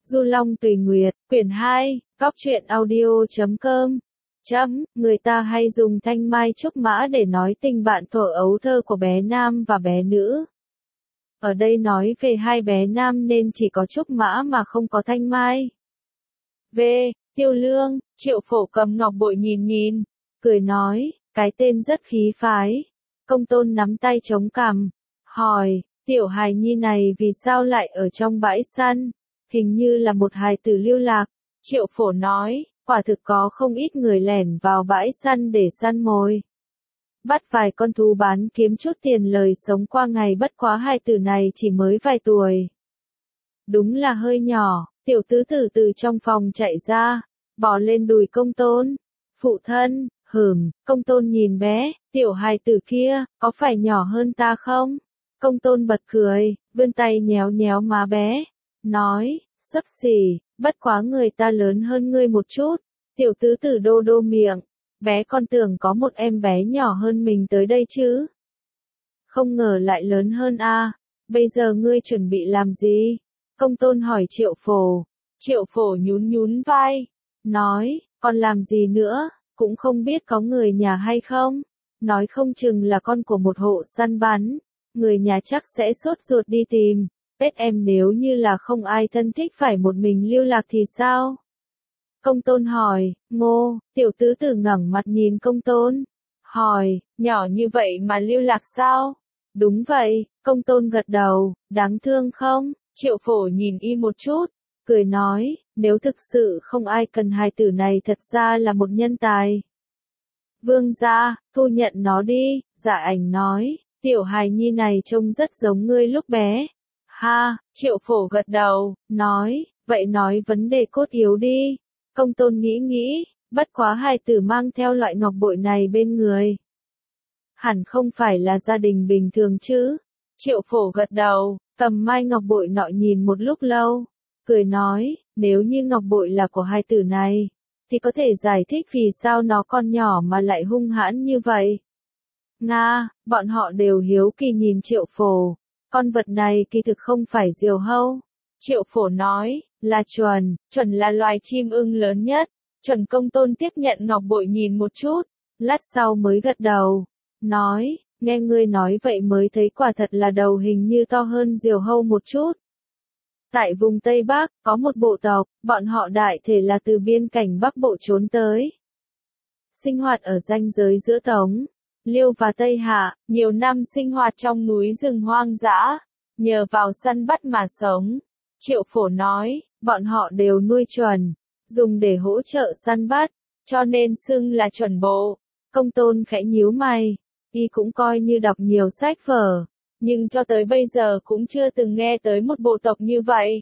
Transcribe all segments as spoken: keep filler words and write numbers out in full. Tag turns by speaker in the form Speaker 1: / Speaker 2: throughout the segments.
Speaker 1: Du Long Tùy Nguyệt, quyển hai, góc truyện audio chấm com. Chấm, người ta hay dùng thanh mai trúc mã để nói tình bạn thuở ấu thơ của bé nam và bé nữ. Ở đây nói về hai bé nam nên chỉ có trúc mã mà không có thanh mai. V. Tiêu Lương, Triệu Phổ cầm ngọc bội nhìn nhìn, cười nói, cái tên rất khí phái. Công Tôn nắm tay chống cằm, hỏi, tiểu hài nhi này vì sao lại ở trong bãi săn, hình như là một hài tử lưu lạc. Triệu Phổ nói, quả thực có không ít người lẻn vào bãi săn để săn mồi. Bắt vài con thú bán kiếm chút tiền lời sống qua ngày, bất quá hài tử này chỉ mới vài tuổi. Đúng là hơi nhỏ, tiểu tứ tử từ trong phòng chạy ra, bò lên đùi Công Tôn. Phụ thân, hửm, Công Tôn nhìn bé, tiểu hài tử kia, có phải nhỏ hơn ta không? Công Tôn bật cười, vươn tay nhéo nhéo má bé, nói, xấp xỉ, bất quá người ta lớn hơn ngươi một chút. Tiểu tứ tử đô đô miệng, bé con tưởng có một em bé nhỏ hơn mình tới đây chứ. Không ngờ lại lớn hơn a. À. Bây giờ ngươi chuẩn bị làm gì? Công Tôn hỏi Triệu Phổ. Triệu Phổ nhún nhún vai, nói, còn làm gì nữa, cũng không biết có người nhà hay không. Nói không chừng là con của một hộ săn bắn, người nhà chắc sẽ sốt ruột đi tìm. Tết em nếu như là không ai thân thích phải một mình lưu lạc thì sao? Công Tôn hỏi, ngô, tiểu tứ tử ngẩng mặt nhìn Công Tôn. Hỏi, nhỏ như vậy mà lưu lạc sao? Đúng vậy, Công Tôn gật đầu, đáng thương không? Triệu Phổ nhìn y một chút, cười nói, nếu thực sự không ai cần hài tử này thật ra là một nhân tài. Vương gia, thu nhận nó đi, Dạ Ảnh nói, tiểu hài nhi này trông rất giống ngươi lúc bé. Ha, Triệu Phổ gật đầu, nói, vậy nói vấn đề cốt yếu đi. Công Tôn nghĩ nghĩ, bất quá hài tử mang theo loại ngọc bội này bên người. Hẳn không phải là gia đình bình thường chứ. Triệu Phổ gật đầu, cầm mai ngọc bội nọ nhìn một lúc lâu, cười nói, nếu như ngọc bội là của hài tử này, thì có thể giải thích vì sao nó con nhỏ mà lại hung hãn như vậy. Nga, bọn họ đều hiếu kỳ nhìn Triệu Phổ, con vật này kỳ thực không phải diều hâu. Triệu Phổ nói, là chuẩn, chuẩn là loài chim ưng lớn nhất. Chuẩn. Công Tôn tiếp nhận ngọc bội nhìn một chút, lát sau mới gật đầu, nói, nghe ngươi nói vậy mới thấy quả thật là đầu hình như to hơn diều hâu một chút. Tại vùng Tây Bắc, có một bộ tộc, bọn họ đại thể là từ biên cảnh Bắc Bộ trốn tới. Sinh hoạt ở ranh giới giữa Tống, Liêu và Tây Hạ, nhiều năm sinh hoạt trong núi rừng hoang dã, nhờ vào săn bắt mà sống. Triệu Phổ nói, bọn họ đều nuôi chuẩn, dùng để hỗ trợ săn bắt, cho nên xưng là chuẩn bộ. Công Tôn khẽ nhíu mày, y cũng coi như đọc nhiều sách vở, nhưng cho tới bây giờ cũng chưa từng nghe tới một bộ tộc như vậy.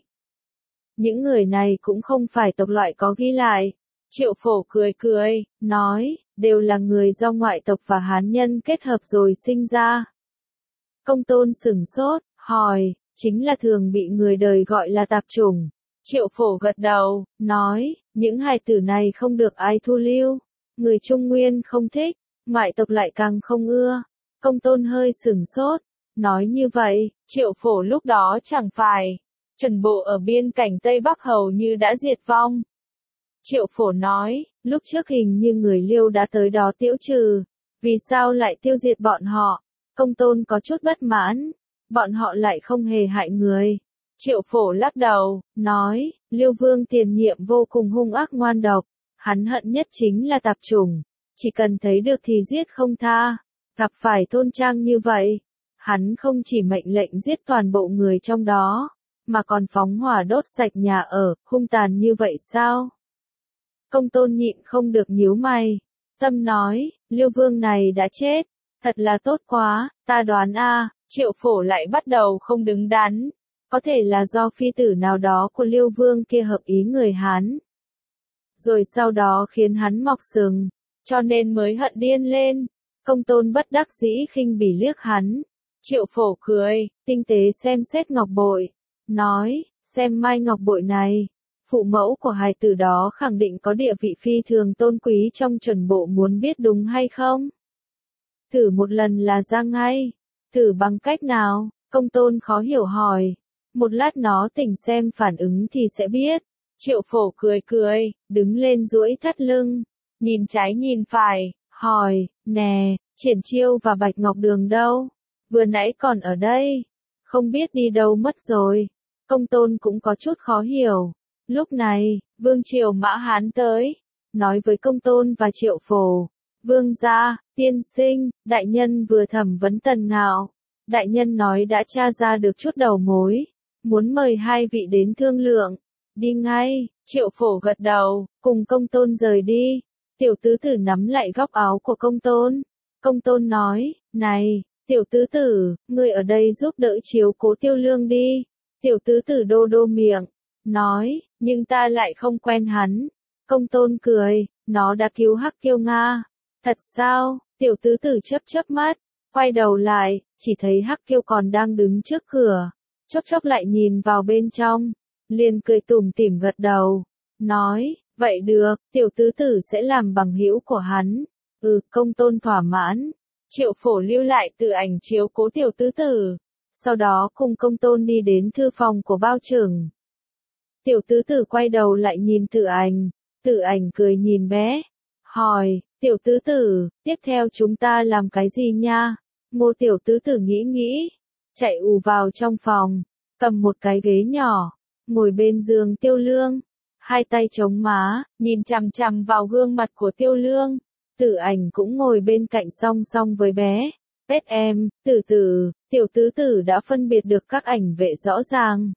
Speaker 1: Những người này cũng không phải tộc loại có ghi lại. Triệu Phổ cười cười, nói, đều là người do ngoại tộc và Hán nhân kết hợp rồi sinh ra. Công Tôn sửng sốt, hỏi, chính là thường bị người đời gọi là tạp chủng. Triệu Phổ gật đầu, nói, những hài tử này không được ai thu lưu. Người Trung Nguyên không thích, ngoại tộc lại càng không ưa. Công Tôn hơi sửng sốt, nói như vậy, Triệu Phổ lúc đó chẳng phải, chuẩn bộ ở biên cảnh Tây Bắc hầu như đã diệt vong. Triệu Phổ nói, lúc trước hình như người Liêu đã tới đó tiêu trừ, vì sao lại tiêu diệt bọn họ? Công Tôn có chút bất mãn, bọn họ lại không hề hại người. Triệu Phổ lắc đầu, nói, Liêu Vương tiền nhiệm vô cùng hung ác ngoan độc, hắn hận nhất chính là tạp chủng, chỉ cần thấy được thì giết không tha. Gặp phải thôn trang như vậy, hắn không chỉ mệnh lệnh giết toàn bộ người trong đó, mà còn phóng hỏa đốt sạch nhà ở, hung tàn như vậy sao? Công Tôn nhịn không được nhíu mày, tâm nói, Liêu Vương này đã chết, thật là tốt quá, ta đoán a. Triệu Phổ lại bắt đầu không đứng đắn, có thể là do phi tử nào đó của Liêu Vương kia hợp ý người Hán, rồi sau đó khiến hắn mọc sừng, cho nên mới hận điên lên. Công Tôn bất đắc dĩ khinh bỉ liếc hắn. Triệu Phổ cười, tinh tế xem xét ngọc bội, nói, xem mai ngọc bội này, phụ mẫu của hài tử đó khẳng định có địa vị phi thường tôn quý trong chuẩn bộ, muốn biết đúng hay không? Thử một lần là ra ngay. Thử bằng cách nào? Công Tôn khó hiểu hỏi. một lát nó tỉnh xem phản ứng thì sẽ biết. Triệu Phổ cười cười, đứng lên duỗi thắt lưng, nhìn trái nhìn phải, hỏi, nè, Triển Chiêu và Bạch Ngọc Đường đâu? Vừa nãy còn ở đây, không biết đi đâu mất rồi. Công Tôn cũng có chút khó hiểu. Lúc này, Vương Triều Mã Hán tới, nói với Công Tôn và Triệu Phổ, Vương gia, tiên sinh, đại nhân vừa thẩm vấn Tần Ngạo. Đại nhân nói đã tra ra được chút đầu mối, muốn mời hai vị đến thương lượng. Đi ngay, Triệu Phổ gật đầu, cùng Công Tôn rời đi. Tiểu tứ tử nắm lại góc áo của Công Tôn. Công Tôn nói, này, tiểu tứ tử, ngươi ở đây giúp đỡ chiếu cố Tiêu Lương đi. Tiểu tứ tử đô đô miệng, nói, nhưng ta lại không quen hắn. Công Tôn cười, nó đã cứu Hắc Kiêu Nga. Thật sao? Tiểu tứ tử chớp chớp mắt, quay đầu lại, chỉ thấy Hắc Kiêu còn đang đứng trước cửa. Chốc chốc lại nhìn vào bên trong, liền cười tủm tỉm gật đầu, nói, vậy được, tiểu tứ tử sẽ làm bằng hữu của hắn. Ừ, Công Tôn thỏa mãn. Triệu Phổ lưu lại Tự Ảnh chiếu cố tiểu tứ tử, sau đó cùng Công Tôn đi đến thư phòng của Bao Trưởng. Tiểu tứ tử quay đầu lại nhìn Tự Ảnh, Tự Ảnh cười nhìn bé, hỏi, tiểu tứ tử, tiếp theo chúng ta làm cái gì nha? Ngô tiểu tứ tử nghĩ nghĩ, chạy ù vào trong phòng, cầm một cái ghế nhỏ, ngồi bên giường Tiêu Lương, hai tay chống má, nhìn chằm chằm vào gương mặt của Tiêu Lương. Tự Ảnh cũng ngồi bên cạnh song song với bé. Pet em, tử tử, tiểu tứ tử đã phân biệt được các ảnh vệ rõ ràng.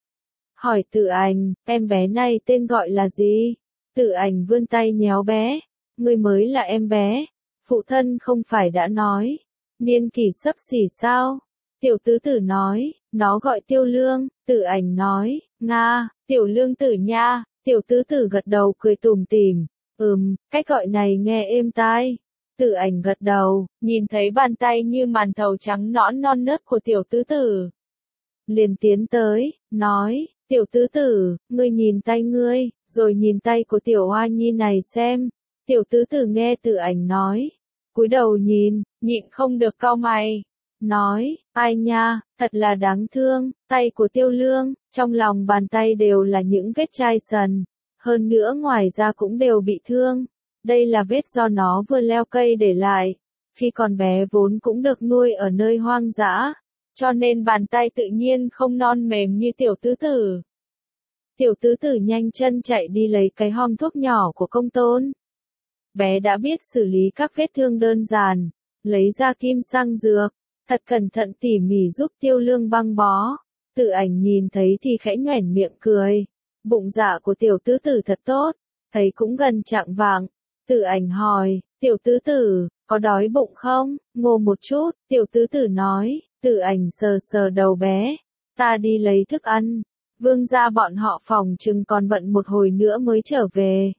Speaker 1: Hỏi Tự Ảnh, em bé này tên gọi là gì? Tự Ảnh vươn tay nhéo bé. Ngươi mới là em bé. Phụ thân không phải đã nói. Niên kỷ sắp xỉ sao? Tiểu tứ tử nói, nó gọi Tiêu Lương. Tự Ảnh nói, Nga, tiểu lương tử nha. Tiểu tứ tử gật đầu cười tủm tỉm. Ừm, cách gọi này nghe êm tai. Tự Ảnh gật đầu, nhìn thấy bàn tay như màn thầu trắng nõn non nớt của tiểu tứ tử. Liền tiến tới, nói, tiểu tứ tử, ngươi nhìn tay ngươi, rồi nhìn tay của tiểu Hoa Nhi này xem. Tiểu tứ tử nghe Tự Ảnh nói, cúi đầu nhìn, nhịn không được cau mày. Nói, ai nha, thật là đáng thương, tay của Tiêu Lương, trong lòng bàn tay đều là những vết chai sần. Hơn nữa ngoài ra cũng đều bị thương. Đây là vết do nó vừa leo cây để lại. Khi còn bé vốn cũng được nuôi ở nơi hoang dã. Cho nên bàn tay tự nhiên không non mềm như tiểu tứ tử. Tiểu tứ tử nhanh chân chạy đi lấy cái hòm thuốc nhỏ của Công Tôn. Bé đã biết xử lý các vết thương đơn giản. Lấy ra kim xăng dược. Thật cẩn thận tỉ mỉ giúp Tiêu Lương băng bó. Tự Ảnh nhìn thấy thì khẽ nhoẻn miệng cười. Bụng dạ của tiểu tứ tử thật tốt, thấy cũng gần chạng vạng. Tự Ảnh hỏi, tiểu tứ tử, có đói bụng không? Ngô một chút, tiểu tứ tử nói. Tự Ảnh sờ sờ đầu bé, ta đi lấy thức ăn. Vương gia bọn họ phòng chừng còn bận một hồi nữa mới trở về.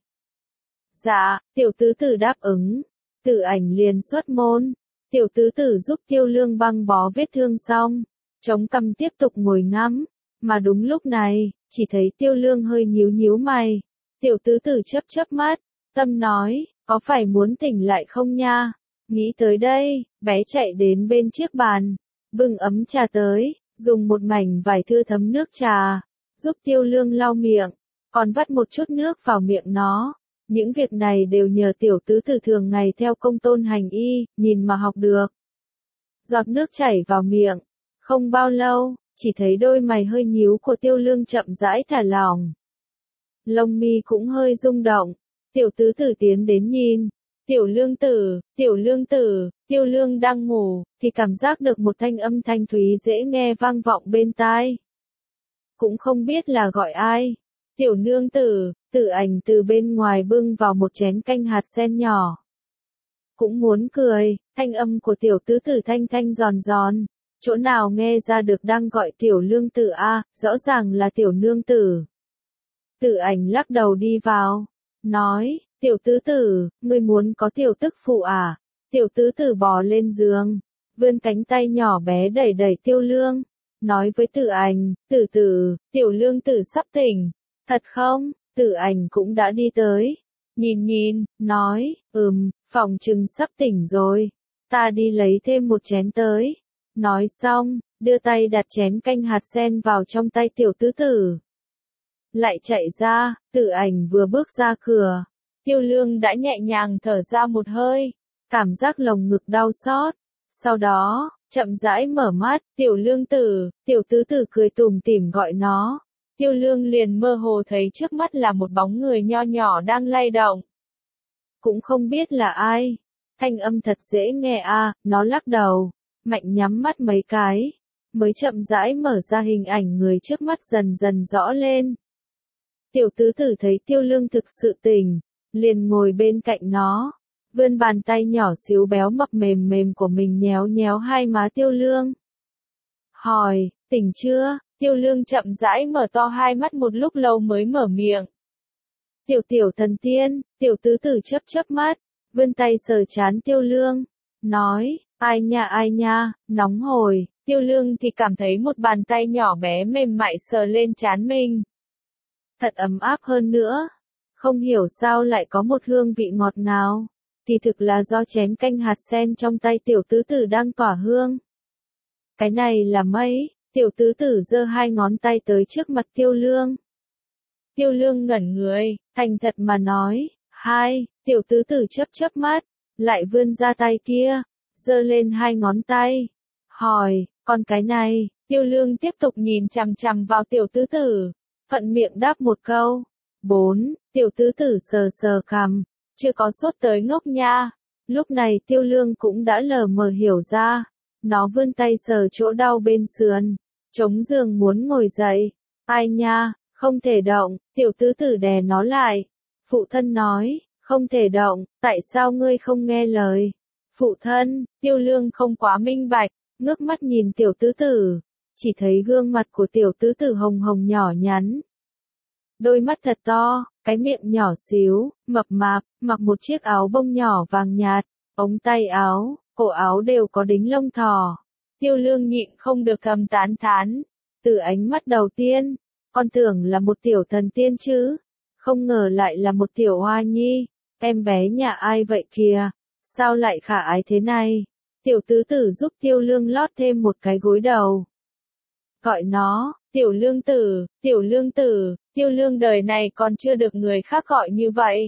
Speaker 1: Dạ, tiểu tứ tử đáp ứng. Tự Ảnh liền xuất môn. Tiểu tứ tử giúp Tiêu Lương băng bó vết thương xong, chống cằm tiếp tục ngồi ngắm. Mà đúng lúc này, chỉ thấy Tiêu Lương hơi nhíu nhíu mày. Tiểu tứ tử chớp chớp mắt, tâm nói, có phải muốn tỉnh lại không nha? Nghĩ tới đây, bé chạy đến bên chiếc bàn, bưng ấm trà tới, dùng một mảnh vải thưa thấm nước trà, giúp Tiêu Lương lau miệng, còn vắt một chút nước vào miệng nó. Những việc này đều nhờ tiểu tứ tử thường ngày theo Công Tôn hành y, nhìn mà học được. Giọt nước chảy vào miệng, không bao lâu, chỉ thấy đôi mày hơi nhíu của Tiêu Lương chậm rãi thả lỏng. Lông mi cũng hơi rung động, tiểu tứ tử tiến đến nhìn. Tiểu Lương tử, tiểu Lương tử, Tiêu Lương đang ngủ, thì cảm giác được một thanh âm thanh thúy dễ nghe vang vọng bên tai. Cũng không biết là gọi ai. Tiểu nương tử, Tự Ảnh từ bên ngoài bưng vào một chén canh hạt sen nhỏ. Cũng muốn cười, thanh âm của tiểu tứ tử thanh thanh giòn giòn. Chỗ nào nghe ra được đang gọi tiểu lương tử a, rõ ràng là tiểu nương tử. Tự Ảnh lắc đầu đi vào, nói, tiểu tứ tử, ngươi muốn có tiểu tức phụ à? Tiểu tứ tử bò lên giường, vươn cánh tay nhỏ bé đẩy đẩy Tiêu Lương, nói với Tự Ảnh, tử tử, tiểu lương tử sắp tỉnh. Thật không? Tự Ảnh cũng đã đi tới. Nhìn nhìn, nói, ừm, phòng chừng sắp tỉnh rồi. Ta đi lấy thêm một chén tới. Nói xong, đưa tay đặt chén canh hạt sen vào trong tay tiểu tứ tử. Lại chạy ra, Tử Ảnh vừa bước ra cửa, Tiêu Lương đã nhẹ nhàng thở ra một hơi, cảm giác lồng ngực đau xót. Sau đó, chậm rãi mở mắt, Tiểu Lương tử, tiểu tứ tử cười tủm tỉm gọi nó. Tiêu Lương liền mơ hồ thấy trước mắt là một bóng người nho nhỏ đang lay động. Cũng không biết là ai. Thanh âm thật dễ nghe à, nó lắc đầu, mạnh nhắm mắt mấy cái, mới chậm rãi mở ra hình ảnh người trước mắt dần dần rõ lên. Tiểu tứ tử thấy Tiêu Lương thực sự tỉnh, liền ngồi bên cạnh nó, vươn bàn tay nhỏ xíu béo mập mềm mềm của mình nhéo nhéo hai má Tiêu Lương. Hỏi, tỉnh chưa? Tiêu Lương chậm rãi mở to hai mắt một lúc lâu mới mở miệng. Tiểu tiểu thần tiên, tiểu tứ tử chớp chớp mắt, vươn tay sờ trán Tiêu Lương, nói, ai nha ai nha, nóng hổi. Tiêu Lương thì cảm thấy một bàn tay nhỏ bé mềm mại sờ lên trán mình. Thật ấm áp hơn nữa. Không hiểu sao lại có một hương vị ngọt ngào. Thì thực là do chén canh hạt sen trong tay tiểu tứ tử đang tỏa hương. Cái này là mấy, tiểu tứ tử giơ hai ngón tay tới trước mặt Tiêu Lương. Tiêu Lương ngẩn người, thành thật mà nói, hai, tiểu tứ tử chớp chớp mắt, lại vươn ra tay kia, giơ lên hai ngón tay, hỏi, còn cái này, Tiêu Lương tiếp tục nhìn chằm chằm vào tiểu tứ tử, thuận miệng đáp một câu, bốn, tiểu tứ tử sờ sờ cằm, chưa có sốt tới ngốc nha. Lúc này Tiêu Lương cũng đã lờ mờ hiểu ra, nó vươn tay sờ chỗ đau bên sườn, chống giường muốn ngồi dậy, ai nha, không thể động, tiểu tứ tử đè nó lại. Phụ thân nói, không thể động, tại sao ngươi không nghe lời? Phụ thân, Tiêu Lương không quá minh bạch, ngước mắt nhìn tiểu tứ tử, chỉ thấy gương mặt của tiểu tứ tử hồng hồng nhỏ nhắn. Đôi mắt thật to, cái miệng nhỏ xíu, mập mạp, mặc một chiếc áo bông nhỏ vàng nhạt, ống tay áo, cổ áo đều có đính lông thỏ. Tiêu Lương nhịn không được thầm tán thán, từ ánh mắt đầu tiên, con tưởng là một tiểu thần tiên chứ, không ngờ lại là một tiểu hoa nhi, em bé nhà ai vậy kìa, sao lại khả ái thế này? Tiểu tứ tử giúp Tiêu Lương lót thêm một cái gối đầu. Gọi nó, tiểu lương tử, tiểu lương tử, Tiêu Lương đời này còn chưa được người khác gọi như vậy.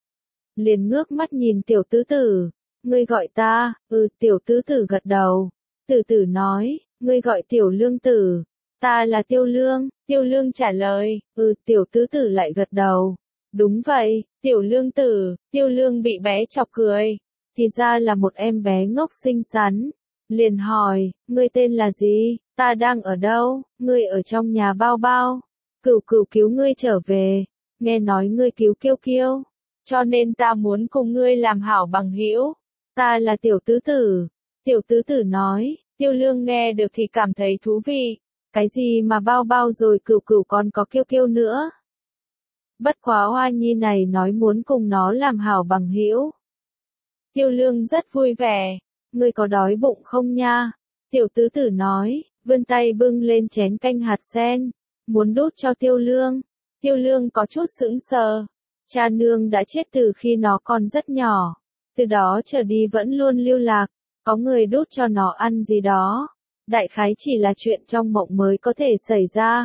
Speaker 1: Liền ngước mắt nhìn tiểu tứ tử, ngươi gọi ta, ừ tiểu tứ tử gật đầu, tử tử nói, ngươi gọi tiểu lương tử, ta là Tiêu Lương, Tiêu Lương trả lời, ừ tiểu tứ tử lại gật đầu, đúng vậy, tiểu lương tử, Tiêu Lương bị bé chọc cười, thì ra là một em bé ngốc xinh xắn, liền hỏi, ngươi tên là gì, ta đang ở đâu, ngươi ở trong nhà bao bao, cửu cửu cứu ngươi trở về, nghe nói ngươi cứu kiêu kiêu, cho nên ta muốn cùng ngươi làm hảo bằng hữu, ta là tiểu tứ tử, tiểu tứ tử nói, Tiêu Lương nghe được thì cảm thấy thú vị, cái gì mà bao bao rồi cửu cửu còn có kiêu kiêu nữa. Bất quá hoa nhi này nói muốn cùng nó làm hảo bằng hữu. Tiêu Lương rất vui vẻ, ngươi có đói bụng không nha? Tiểu tứ tử nói, vươn tay bưng lên chén canh hạt sen, muốn đút cho Tiêu Lương. Tiêu Lương có chút sững sờ, cha nương đã chết từ khi nó còn rất nhỏ, từ đó trở đi vẫn luôn lưu lạc, có người đút cho nó ăn gì đó, đại khái chỉ là chuyện trong mộng mới có thể xảy ra.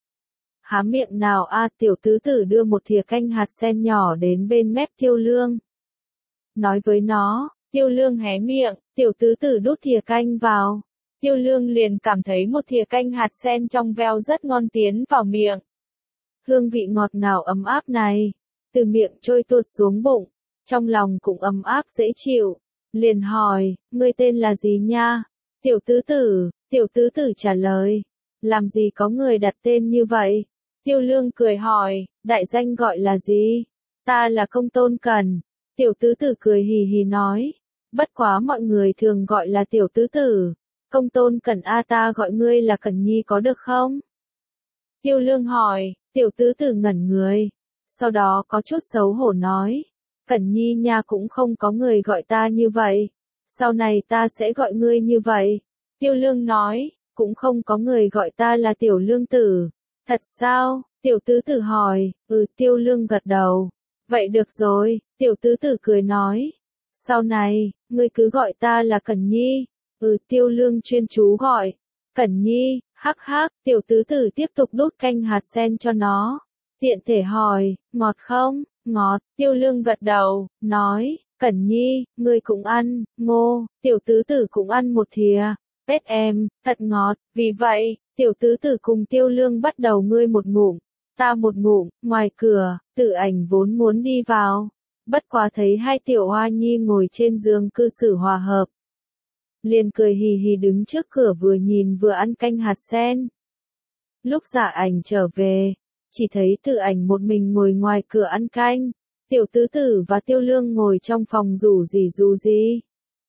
Speaker 1: Há miệng nào a, tiểu tứ tử đưa một thìa canh hạt sen nhỏ đến bên mép Tiêu Lương. Nói với nó, Tiêu Lương hé miệng, tiểu tứ tử đút thìa canh vào. Tiêu Lương liền cảm thấy một thìa canh hạt sen trong veo rất ngon tiến vào miệng. Hương vị ngọt ngào ấm áp này, từ miệng trôi tuột xuống bụng, trong lòng cũng ấm áp dễ chịu. Liền hỏi, ngươi tên là gì nha? Tiểu tứ tử, tiểu tứ tử trả lời, làm gì có người đặt tên như vậy? Tiêu Lương cười hỏi, đại danh gọi là gì? Ta là Công Tôn Cẩn. Tiểu tứ tử cười hì hì nói, bất quá mọi người thường gọi là tiểu tứ tử. Công Tôn Cẩn a, ta gọi ngươi là Cẩn Nhi có được không? Tiêu Lương hỏi, tiểu tứ tử ngẩn người, sau đó có chút xấu hổ nói, Cẩn Nhi nha, cũng không có người gọi ta như vậy, sau này ta sẽ gọi ngươi như vậy. Tiêu Lương nói, cũng không có người gọi ta là tiểu lương tử. Thật sao? Tiểu tứ tử hỏi, ừ Tiêu Lương gật đầu. Vậy được rồi, tiểu tứ tử cười nói, sau này, ngươi cứ gọi ta là Cẩn Nhi. Ừ Tiêu Lương chuyên chú gọi, Cẩn Nhi, hắc hắc, tiểu tứ tử tiếp tục đút canh hạt sen cho nó. Tiện thể hỏi, ngọt không? Ngọt, Tiêu Lương gật đầu, nói, Cẩn Nhi, ngươi cũng ăn, ngô, tiểu tứ tử cũng ăn một thìa. Pét em, thật ngọt, vì vậy, tiểu tứ tử cùng Tiêu Lương bắt đầu ngươi một ngụm, ta một ngụm, ngoài cửa, Tử Ảnh vốn muốn đi vào. Bất quá thấy hai tiểu hoa nhi ngồi trên giường cư xử hòa hợp. Liền cười hì hì đứng trước cửa vừa nhìn vừa ăn canh hạt sen. Lúc Dạ Ảnh trở về, chỉ thấy Tử Ảnh một mình ngồi ngoài cửa ăn canh, tiểu tứ tử và Tiêu Lương ngồi trong phòng rủ rỉ rù rỉ.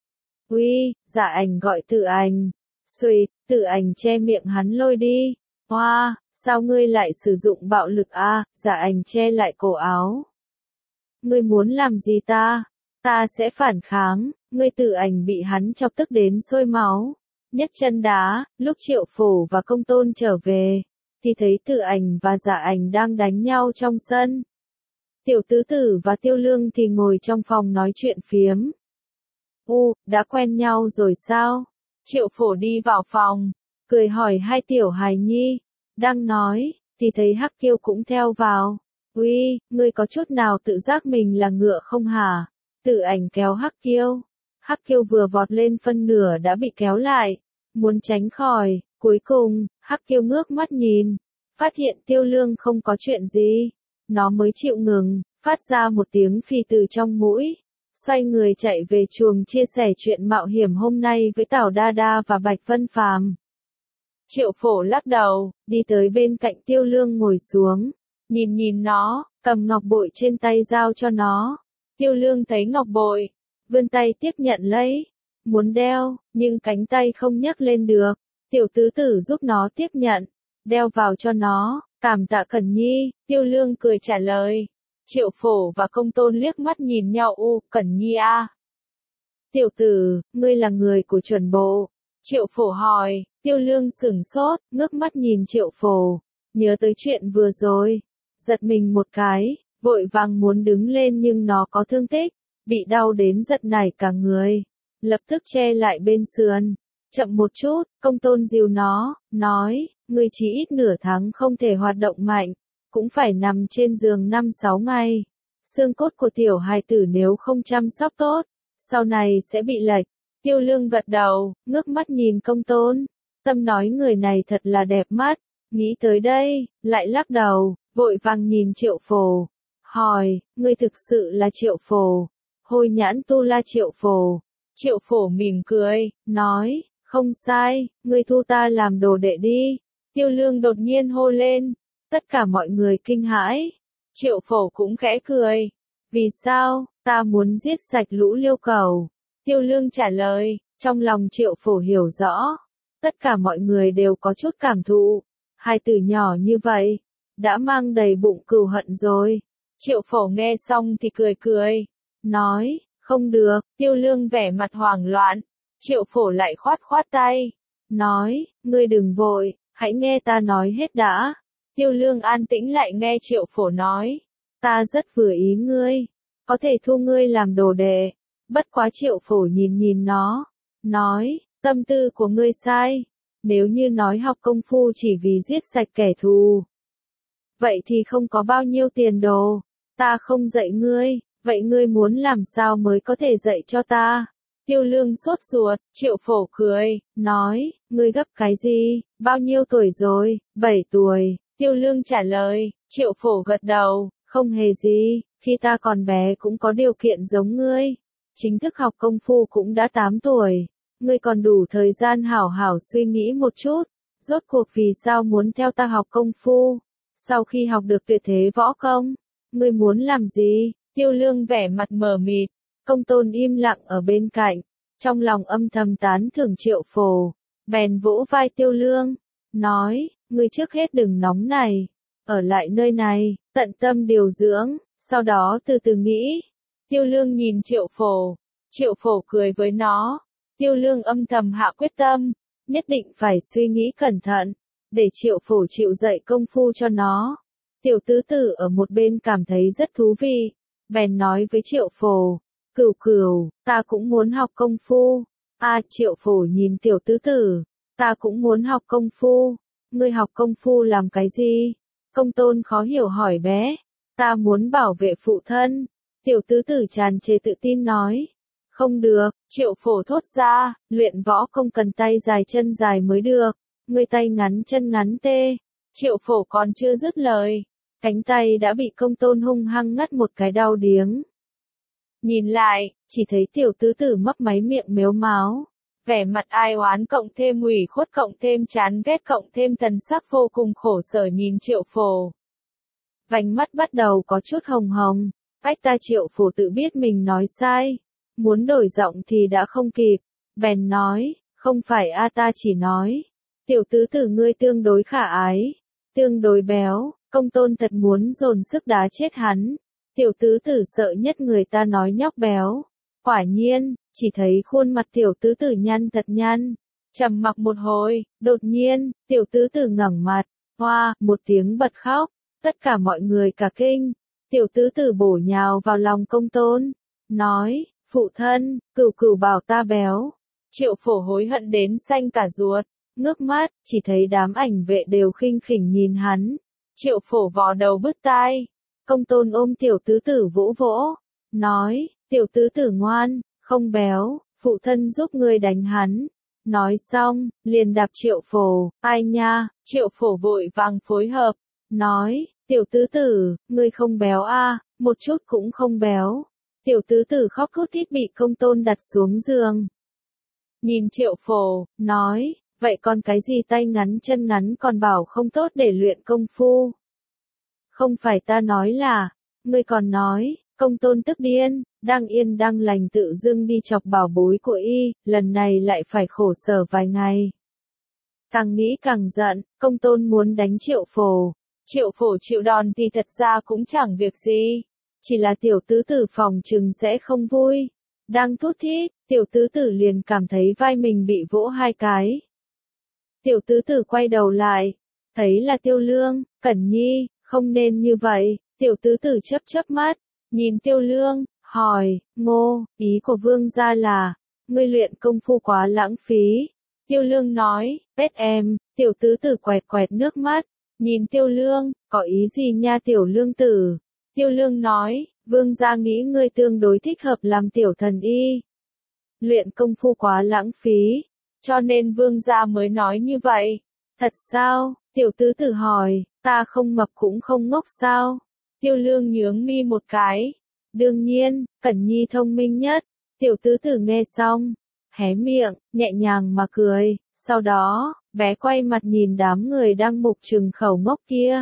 Speaker 1: Uy, Dạ Ảnh gọi Tử Ảnh. Xuỵt, Tử Ảnh che miệng hắn lôi đi. Hoa, sao ngươi lại sử dụng bạo lực a? Dạ Ảnh che lại cổ áo. Ngươi muốn làm gì ta? Ta sẽ phản kháng. Ngươi. Tử Ảnh bị hắn chọc tức đến sôi máu, nhấc chân đá. Lúc Triệu Phổ và Công Tôn trở về, thì thấy Tử Ảnh và Dạ Ảnh đang đánh nhau trong sân. Tiểu tứ tử và Tiêu Lương thì ngồi trong phòng nói chuyện phiếm. U, đã quen nhau rồi sao? Triệu Phổ đi vào phòng, cười hỏi hai tiểu hài nhi. Đang nói, thì thấy Hắc Kiêu cũng theo vào. Uy, ngươi có chút nào tự giác mình là ngựa không hả? Tử Ảnh kéo Hắc Kiêu. Hắc Kiêu vừa vọt lên phân nửa đã bị kéo lại, muốn tránh khỏi. Cuối cùng, Hắc Kiêu ngước mắt nhìn, phát hiện Tiêu Lương không có chuyện gì. Nó mới chịu ngừng, phát ra một tiếng phì từ trong mũi. Xoay người chạy về chuồng chia sẻ chuyện mạo hiểm hôm nay với Tào Đa Đa và Bạch Vân Phàm. Triệu Phổ lắc đầu, đi tới bên cạnh Tiêu Lương ngồi xuống, nhìn nhìn nó, cầm ngọc bội trên tay giao cho nó. Tiêu Lương thấy ngọc bội, vươn tay tiếp nhận lấy, muốn đeo, nhưng cánh tay không nhấc lên được. Tiểu tứ tử giúp nó tiếp nhận, đeo vào cho nó. Cảm tạ Cẩn Nhi, Tiêu Lương cười trả lời. Triệu Phổ và Công Tôn liếc mắt nhìn nhau. U, Cẩn Nhi a. Tiểu tử, ngươi là người của chuẩn bộ. Triệu Phổ hỏi. Tiêu Lương sửng sốt, ngước mắt nhìn Triệu Phổ, nhớ tới chuyện vừa rồi, giật mình một cái, vội vàng muốn đứng lên nhưng nó có thương tích, bị đau đến giật nảy cả người, lập tức che lại bên sườn. Chậm một chút, Công Tôn dìu nó, nói, ngươi chỉ ít nửa tháng không thể hoạt động mạnh, cũng phải nằm trên giường năm sáu ngày. Xương cốt của tiểu hài tử nếu không chăm sóc tốt, sau này sẽ bị lệch. Tiêu Lương gật đầu, ngước mắt nhìn Công Tôn, tâm nói người này thật là đẹp mắt, nghĩ tới đây, lại lắc đầu, vội vàng nhìn Triệu Phổ, hỏi, ngươi thực sự là Triệu Phổ? Hồi nhãn tu la Triệu Phổ. Triệu Phổ mỉm cười, nói, không sai, ngươi thu ta làm đồ đệ đi. Tiêu Lương đột nhiên hô lên, tất cả mọi người kinh hãi. Triệu Phổ cũng khẽ cười, vì sao, ta muốn giết sạch lũ liêu cầu. Tiêu Lương trả lời, trong lòng Triệu Phổ hiểu rõ, tất cả mọi người đều có chút cảm thụ, hai từ nhỏ như vậy, đã mang đầy bụng cừu hận rồi. Triệu Phổ nghe xong thì cười cười, nói, không được. Tiêu Lương vẻ mặt hoảng loạn, Triệu Phổ lại khoát khoát tay, nói, ngươi đừng vội, hãy nghe ta nói hết đã. Tiêu Lương an tĩnh lại nghe Triệu Phổ nói, ta rất vừa ý ngươi, có thể thu ngươi làm đồ đệ. Bất quá Triệu Phổ nhìn nhìn nó, nói, tâm tư của ngươi sai, nếu như nói học công phu chỉ vì giết sạch kẻ thù, vậy thì không có bao nhiêu tiền đồ, ta không dạy ngươi, vậy ngươi muốn làm sao mới có thể dạy cho ta? Tiêu Lương sốt ruột, Triệu Phổ cười, nói, ngươi gấp cái gì, bao nhiêu tuổi rồi? Bảy tuổi. Tiêu Lương trả lời. Triệu Phổ gật đầu, không hề gì, khi ta còn bé cũng có điều kiện giống ngươi, chính thức học công phu cũng đã tám tuổi, ngươi còn đủ thời gian hảo hảo suy nghĩ một chút, rốt cuộc vì sao muốn theo ta học công phu, sau khi học được tuyệt thế võ công, ngươi muốn làm gì? Tiêu Lương vẻ mặt mờ mịt. Công Tôn im lặng ở bên cạnh, trong lòng âm thầm tán thưởng Triệu Phổ, bèn vỗ vai Tiêu Lương, nói, ngươi trước hết đừng nóng này, ở lại nơi này, tận tâm điều dưỡng, sau đó từ từ nghĩ. Tiêu Lương nhìn Triệu Phổ, Triệu Phổ cười với nó, Tiêu Lương âm thầm hạ quyết tâm, nhất định phải suy nghĩ cẩn thận, để Triệu Phổ chịu dạy công phu cho nó. Tiểu tứ tử ở một bên cảm thấy rất thú vị, bèn nói với Triệu Phổ, cửu cửu, ta cũng muốn học công phu. A, Triệu Phổ nhìn tiểu tứ tử, Ta cũng muốn học công phu. Ngươi học công phu làm cái gì? Công tôn khó hiểu hỏi bé. Ta muốn bảo vệ phụ thân. Tiểu tứ tử tràn trề tự tin nói. Không được, Triệu Phổ thốt ra, luyện võ không cần tay dài chân dài mới được. Ngươi tay ngắn chân ngắn tê. Triệu Phổ còn chưa dứt lời. Cánh tay đã bị công tôn hung hăng ngắt một cái đau điếng. Nhìn lại, chỉ thấy tiểu tứ tử mấp máy miệng mếu máo. Vẻ mặt ai oán cộng thêm ủy khuất cộng thêm chán ghét cộng thêm thần sắc vô cùng khổ sở nhìn Triệu Phổ. Vành mắt bắt đầu có chút hồng hồng. Ách ta Triệu Phổ tự biết mình nói sai. Muốn đổi giọng thì đã không kịp. Bèn nói, không phải a ta chỉ nói. Tiểu tứ tử ngươi tương đối khả ái. Tương đối béo, công tôn thật muốn dồn sức đá chết hắn. Tiểu tứ tử sợ nhất người ta nói nhóc béo. Quả nhiên, chỉ thấy khuôn mặt tiểu tứ tử nhăn thật nhăn. Trầm mặc một hồi, đột nhiên, tiểu tứ tử ngẩng mặt, hoa, một tiếng bật khóc. Tất cả mọi người cả kinh. Tiểu tứ tử bổ nhào vào lòng công tôn. Nói, phụ thân, cửu cửu bảo ta béo. Triệu Phổ hối hận đến xanh cả ruột. Ngước mắt, chỉ thấy đám ảnh vệ đều khinh khỉnh nhìn hắn. Triệu Phổ vò đầu bứt tai. Công tôn ôm tiểu tứ tử vỗ vỗ. Nói, tiểu tứ tử ngoan, không béo, phụ thân giúp ngươi đánh hắn. Nói xong, liền đạp Triệu Phổ. Ai nha, Triệu Phổ vội vàng phối hợp. Nói, tiểu tứ tử, ngươi không béo a, một chút cũng không béo. Tiểu tứ tử khóc thút thít bị công tôn đặt xuống giường. Nhìn Triệu Phổ, nói, vậy còn cái gì tay ngắn chân ngắn còn bảo không tốt để luyện công phu. Không phải ta nói là, ngươi còn nói, công tôn tức điên, đang yên đang lành tự dưng đi chọc bảo bối của y, lần này lại phải khổ sở vài ngày. Càng nghĩ càng giận, công tôn muốn đánh Triệu Phổ. Triệu Phổ chịu đòn thì thật ra cũng chẳng việc gì. Chỉ là tiểu tứ tử phòng trừng sẽ không vui. Đang thút thít, tiểu tứ tử liền cảm thấy vai mình bị vỗ hai cái. Tiểu tứ tử quay đầu lại, thấy là Tiêu Lương. Cẩn Nhi, không nên như vậy. Tiểu tứ tử chớp chớp mắt, nhìn Tiêu Lương, hỏi, Ngô, ý của vương gia là, ngươi luyện công phu quá lãng phí. Tiêu Lương nói, bết em. Tiểu tứ tử quẹt quẹt nước mắt, nhìn Tiêu Lương, có ý gì nha tiểu lương tử. Tiêu Lương nói, vương gia nghĩ ngươi tương đối thích hợp làm tiểu thần y. Luyện công phu quá lãng phí, cho nên vương gia mới nói như vậy. Thật sao? Tiểu tứ tử hỏi, ta không mập cũng không ngốc sao? Tiêu Lương nhướng mi một cái. Đương nhiên, Cẩn Nhi thông minh nhất. Tiểu tứ tử nghe xong, hé miệng, nhẹ nhàng mà cười. Sau đó, bé quay mặt nhìn đám người đang mục trừng khẩu ngốc kia.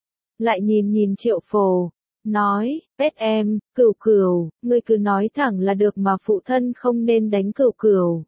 Speaker 1: Lại nhìn nhìn Triệu Phổ. Nói, bết em, cửu cửu, ngươi cứ nói thẳng là được mà phụ thân không nên đánh cửu cửu.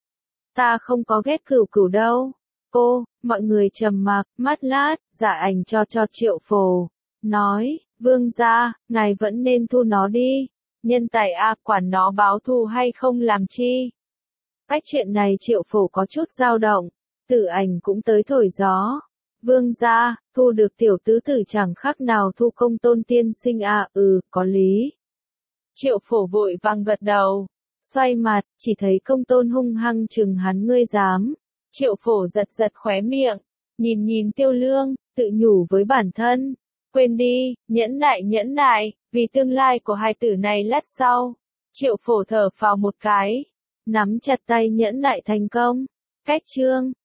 Speaker 1: Ta không có ghét cửu cửu đâu. Cô, mọi người trầm mặc, mắt lát, dạ ảnh cho cho Triệu Phổ. Nói, vương gia, ngài vẫn nên thu nó đi. Nhân tài a, quản nó báo thù hay không làm chi. Cách chuyện này Triệu Phổ có chút dao động. Tử ảnh cũng tới thổi gió. Vương gia, thu được tiểu tứ tử chẳng khác nào thu công tôn tiên sinh à, ừ, có lý. Triệu Phổ vội vàng gật đầu. Xoay mặt, chỉ thấy công tôn hung hăng chừng hắn ngươi dám. Triệu Phổ giật giật khóe miệng. Nhìn nhìn Tiêu Lương, tự nhủ với bản thân. Quên đi, nhẫn nại nhẫn nại, vì tương lai của hai tử này lát sau. Triệu Phổ thở phào một cái. Nắm chặt tay nhẫn nại thành công. Cách chương.